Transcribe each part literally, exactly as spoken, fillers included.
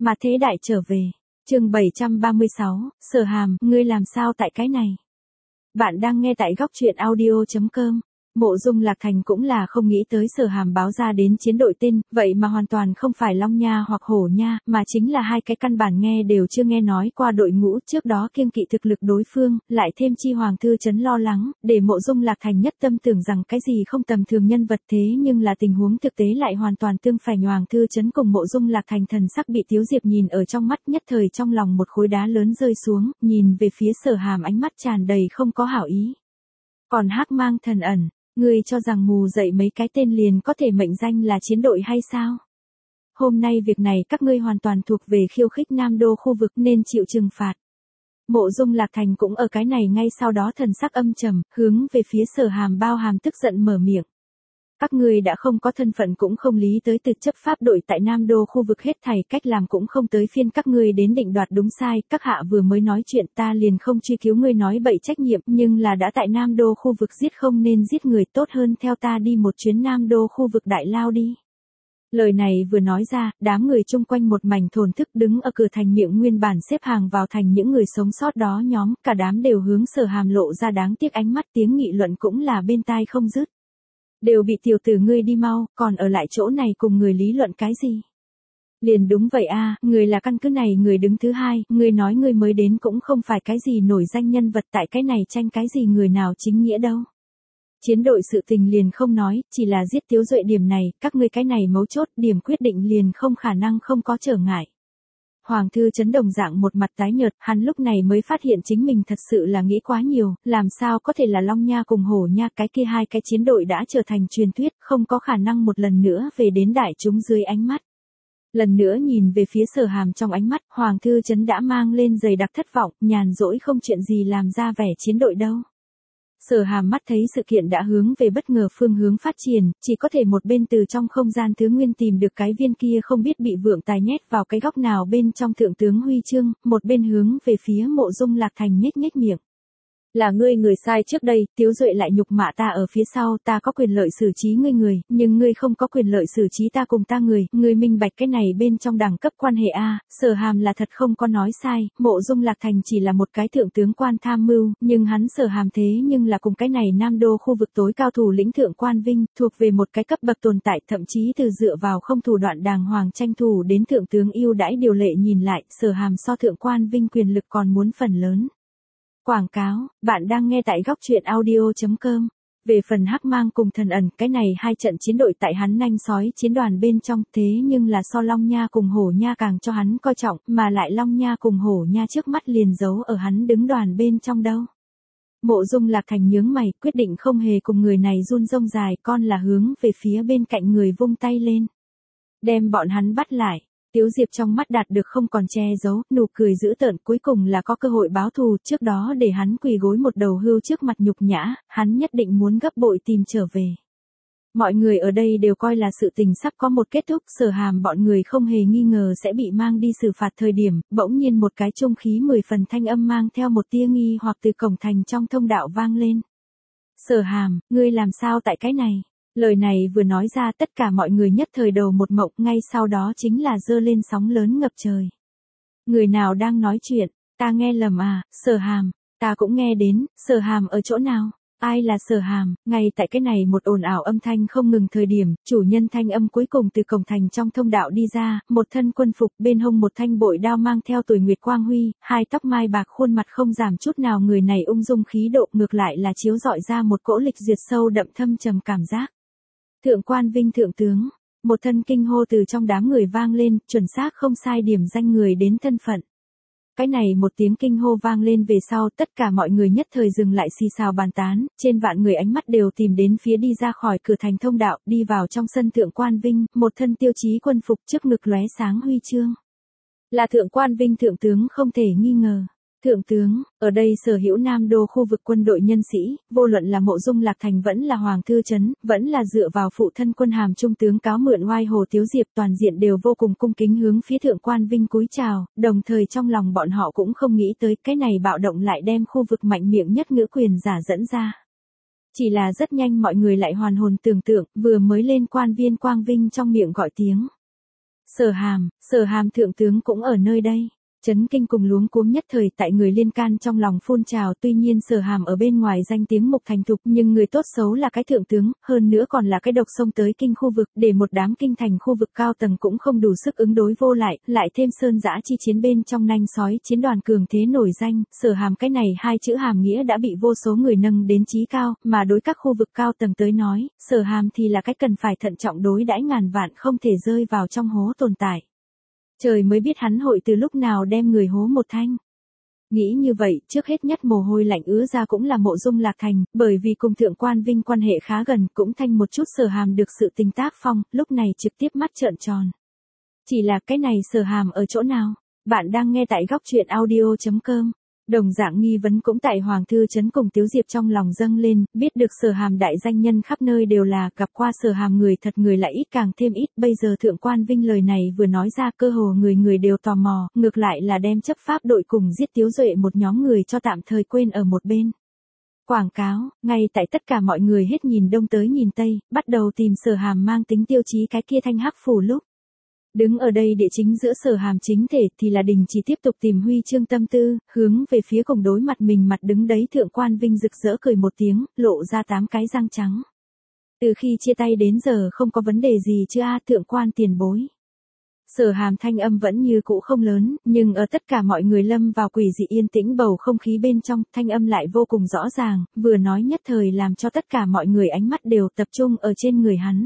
Mà thế đại trở về. Chương bảy trăm ba mươi sáu, Sở Hàm, ngươi làm sao tại cái này? Bạn đang nghe tại góc truyện audio chấm com. Mộ Dung Lạc Thành cũng là không nghĩ tới Sở Hàm báo ra đến chiến đội tên, vậy mà hoàn toàn không phải Long Nha hoặc Hổ Nha, mà chính là hai cái căn bản nghe đều chưa nghe nói qua đội ngũ, trước đó kiêng kỵ thực lực đối phương, lại thêm chi Hoàng Thư Trấn lo lắng, để Mộ Dung Lạc Thành nhất tâm tưởng rằng cái gì không tầm thường nhân vật, thế nhưng là tình huống thực tế lại hoàn toàn tương phản. Hoàng Thư Trấn cùng Mộ Dung Lạc Thành thần sắc bị Tiếu Diệp nhìn ở trong mắt, nhất thời trong lòng một khối đá lớn rơi xuống, nhìn về phía Sở Hàm ánh mắt tràn đầy không có hảo ý. Còn Hắc Mang Thần Ẩn, ngươi cho rằng mù dậy mấy cái tên liền có thể mệnh danh là chiến đội hay sao? Hôm nay việc này các ngươi hoàn toàn thuộc về khiêu khích Nam Đô khu vực nên chịu trừng phạt. Mộ Dung Lạc Thành cũng ở cái này ngay sau đó thần sắc âm trầm, hướng về phía Sở Hàm bao hàm tức giận mở miệng. Các ngươi đã không có thân phận cũng không lý tới từ chấp pháp đội tại Nam Đô khu vực, hết thảy cách làm cũng không tới phiên các ngươi đến định đoạt đúng sai, các hạ vừa mới nói chuyện ta liền không truy cứu ngươi nói bậy trách nhiệm, nhưng là đã tại Nam Đô khu vực giết không nên giết người, tốt hơn theo ta đi một chuyến Nam Đô khu vực đại lao đi. Lời này vừa nói ra, đám người chung quanh một mảnh thổn thức, đứng ở cửa thành miệng nguyên bản xếp hàng vào thành những người sống sót đó nhóm, cả đám đều hướng Sở Hàm lộ ra đáng tiếc ánh mắt, tiếng nghị luận cũng là bên tai không dứt. Đều bị tiểu tử ngươi đi mau, còn ở lại chỗ này cùng người lý luận cái gì? Liền đúng vậy a, người là căn cứ này người đứng thứ hai, người nói người mới đến cũng không phải cái gì nổi danh nhân vật, tại cái này tranh cái gì người nào chính nghĩa đâu. Chiến đội sự tình liền không nói, chỉ là giết Tiếu Duệ điểm này, các ngươi cái này mấu chốt, điểm quyết định liền không khả năng không có trở ngại. Hoàng Thư Trấn đồng dạng một mặt tái nhợt, hắn lúc này mới phát hiện chính mình thật sự là nghĩ quá nhiều, làm sao có thể là Long Nha cùng Hổ Nha, cái kia hai cái chiến đội đã trở thành truyền thuyết, không có khả năng một lần nữa về đến đại chúng dưới ánh mắt. Lần nữa nhìn về phía Sở Hàm, trong ánh mắt, Hoàng Thư Trấn đã mang lên dày đặc thất vọng, nhàn rỗi không chuyện gì làm ra vẻ chiến đội đâu. Sở Hàm mắt thấy sự kiện đã hướng về bất ngờ phương hướng phát triển, chỉ có thể một bên từ trong không gian thứ nguyên tìm được cái viên kia không biết bị vượng tài nhét vào cái góc nào bên trong thượng tướng huy chương, một bên hướng về phía Mộ Dung Lạc Thành nhếch nhếch miệng. Là ngươi người sai trước đây, Tiếu Duệ lại nhục mạ ta ở phía sau, ta có quyền lợi xử trí ngươi người, nhưng ngươi không có quyền lợi xử trí ta cùng ta người, ngươi minh bạch cái này bên trong đẳng cấp quan hệ a. Sở Hàm là thật không có nói sai, Mộ Dung Lạc Thành chỉ là một cái thượng tướng quan tham mưu, nhưng hắn Sở Hàm thế nhưng là cùng cái này Nam Đô khu vực tối cao thủ lĩnh thượng quan Vinh, thuộc về một cái cấp bậc tồn tại, thậm chí từ dựa vào không thủ đoạn đàng hoàng tranh thủ đến thượng tướng ưu đãi điều lệ nhìn lại, Sở Hàm so thượng quan Vinh quyền lực còn muốn phần lớn. Quảng cáo, bạn đang nghe tại góc truyện audio chấm com. Về phần Hắc Mang cùng Thần Ẩn, cái này hai trận chiến đội tại hắn nanh sói chiến đoàn bên trong, thế nhưng là so Long Nha cùng Hổ Nha càng cho hắn coi trọng, mà lại Long Nha cùng Hổ Nha trước mắt liền giấu ở hắn đứng đoàn bên trong đâu. Mộ Dung Lạc Thành nhướng mày, quyết định không hề cùng người này run rông dài, con là hướng về phía bên cạnh người vung tay lên. Đem bọn hắn bắt lại. Tiếu Diệp trong mắt đạt được không còn che giấu, nụ cười dữ tợn, cuối cùng là có cơ hội báo thù, trước đó để hắn quỳ gối một đầu hươu trước mặt nhục nhã, hắn nhất định muốn gấp bội tìm trở về. Mọi người ở đây đều coi là sự tình sắp có một kết thúc, Sở Hàm bọn người không hề nghi ngờ sẽ bị mang đi xử phạt thời điểm, bỗng nhiên một cái trung khí mười phần thanh âm mang theo một tia nghi hoặc từ cổng thành trong thông đạo vang lên. Sở Hàm, ngươi làm sao tại cái này? Lời này vừa nói ra tất cả mọi người nhất thời đầu một mộng, ngay sau đó chính là dơ lên sóng lớn ngập trời. Người nào đang nói chuyện, ta nghe lầm à, Sở Hàm, ta cũng nghe đến, Sở Hàm ở chỗ nào, ai là Sở Hàm, ngay tại cái này một ồn ào âm thanh không ngừng thời điểm, chủ nhân thanh âm cuối cùng từ cổng thành trong thông đạo đi ra, một thân quân phục, bên hông một thanh bội đao mang theo tuổi nguyệt quang huy, hai tóc mai bạc, khuôn mặt không giảm chút nào, người này ung dung khí độ, ngược lại là chiếu rọi ra một cỗ lịch duyệt sâu đậm thâm trầm cảm giác. Thượng quan Vinh thượng tướng, một thân kinh hô từ trong đám người vang lên, chuẩn xác không sai điểm danh người đến thân phận. Cái này một tiếng kinh hô vang lên về sau, tất cả mọi người nhất thời dừng lại xì xào bàn tán, trên vạn người ánh mắt đều tìm đến phía đi ra khỏi cửa thành thông đạo, đi vào trong sân Thượng quan Vinh, một thân tiêu chí quân phục, trước ngực lóe sáng huy chương. Là Thượng quan Vinh thượng tướng không thể nghi ngờ. Thượng tướng, ở đây sở hữu Nam Đô khu vực quân đội nhân sĩ, vô luận là Mộ Dung Lạc Thành vẫn là Hoàng Thư Trấn, vẫn là dựa vào phụ thân quân hàm trung tướng cáo mượn oai Hồ Tiếu Diệp, toàn diện đều vô cùng cung kính hướng phía Thượng quan Vinh cúi chào, đồng thời trong lòng bọn họ cũng không nghĩ tới cái này bạo động lại đem khu vực mạnh miệng nhất ngữ quyền giả dẫn ra. Chỉ là rất nhanh mọi người lại hoàn hồn tưởng tượng, vừa mới lên quan viên Quang Vinh trong miệng gọi tiếng. Sở Hàm, Sở Hàm thượng tướng cũng ở nơi đây. Chấn kinh cùng luống cuống nhất thời tại người liên can trong lòng phun trào, tuy nhiên Sở Hàm ở bên ngoài danh tiếng mục thành thục, nhưng người tốt xấu là cái thượng tướng, hơn nữa còn là cái độc sông tới kinh khu vực, để một đám kinh thành khu vực cao tầng cũng không đủ sức ứng đối vô lại, lại thêm sơn dã chi chiến bên trong nanh sói chiến đoàn cường thế nổi danh, Sở Hàm cái này hai chữ hàm nghĩa đã bị vô số người nâng đến chí cao, mà đối các khu vực cao tầng tới nói, Sở Hàm thì là cái cần phải thận trọng đối đãi ngàn vạn không thể rơi vào trong hố tồn tại. Trời mới biết hắn hội từ lúc nào đem người hố một thanh. Nghĩ như vậy, trước hết nhất mồ hôi lạnh ứa ra cũng là Mộ Dung Lạc Thành, bởi vì cùng Thượng Quan Vinh quan hệ khá gần, cũng thanh một chút Sở Hàm được sự tình tác phong, lúc này trực tiếp mắt trợn tròn. Chỉ là cái này Sở Hàm ở chỗ nào? Bạn đang nghe tại góc truyện audio chấm com. Đồng dạng nghi vấn cũng tại Hoàng Thư Trấn cùng Tiếu Diệp trong lòng dâng lên, biết được Sở Hàm đại danh nhân khắp nơi đều là, gặp qua Sở Hàm người thật người lại ít càng thêm ít, bây giờ Thượng Quan Vinh lời này vừa nói ra cơ hồ người người đều tò mò, ngược lại là đem chấp pháp đội cùng giết Tiếu Duệ một nhóm người cho tạm thời quên ở một bên. Quảng cáo, ngay tại tất cả mọi người hết nhìn đông tới nhìn tây, bắt đầu tìm Sở Hàm mang tính tiêu chí cái kia thanh hắc phủ lúc. Đứng ở đây địa chính giữa Sở Hàm chính thể thì là Đình chỉ tiếp tục tìm huy chương tâm tư, hướng về phía cùng đối mặt mình mặt đứng đấy Thượng Quan Vinh rực rỡ cười một tiếng, lộ ra tám cái răng trắng. Từ khi chia tay đến giờ không có vấn đề gì chưa a Thượng Quan tiền bối. Sở Hàm thanh âm vẫn như cũ không lớn, nhưng ở tất cả mọi người lâm vào quỷ dị yên tĩnh bầu không khí bên trong, thanh âm lại vô cùng rõ ràng, vừa nói nhất thời làm cho tất cả mọi người ánh mắt đều tập trung ở trên người hắn.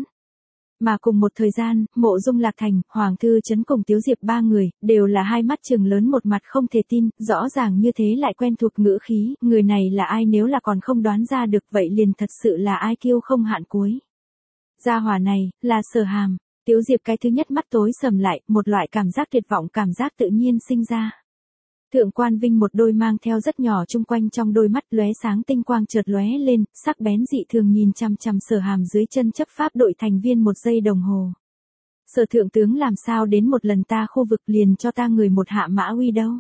Mà cùng một thời gian, Mộ Dung Lạc Thành, Hoàng Thư Trấn cùng Tiếu Diệp ba người, đều là hai mắt trừng lớn một mặt không thể tin, rõ ràng như thế lại quen thuộc ngữ khí, người này là ai nếu là còn không đoán ra được vậy liền thật sự là ai kiêu không hạn cuối. Gia hỏa này, là Sở Hàm. Tiếu Diệp cái thứ nhất mắt tối sầm lại, một loại cảm giác tuyệt vọng cảm giác tự nhiên sinh ra. Thượng Quan Vinh một đôi mang theo rất nhỏ chung quanh trong đôi mắt lóe sáng tinh quang chợt lóe lên, sắc bén dị thường nhìn chằm chằm Sở Hàm dưới chân chấp pháp đội thành viên một giây đồng hồ. Sở thượng tướng làm sao đến một lần ta khu vực liền cho ta người một hạ mã uy đâu.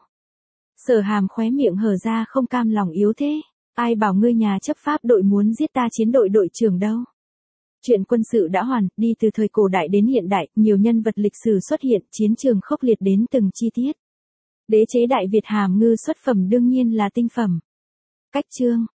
Sở Hàm khóe miệng hở ra không cam lòng yếu thế, ai bảo ngươi nhà chấp pháp đội muốn giết ta chiến đội đội trưởng đâu. Chuyện quân sự đã hoàn, đi từ thời cổ đại đến hiện đại, nhiều nhân vật lịch sử xuất hiện, chiến trường khốc liệt đến từng chi tiết. Đế chế Đại Việt hàm ngư xuất phẩm đương nhiên là tinh phẩm. Cách chương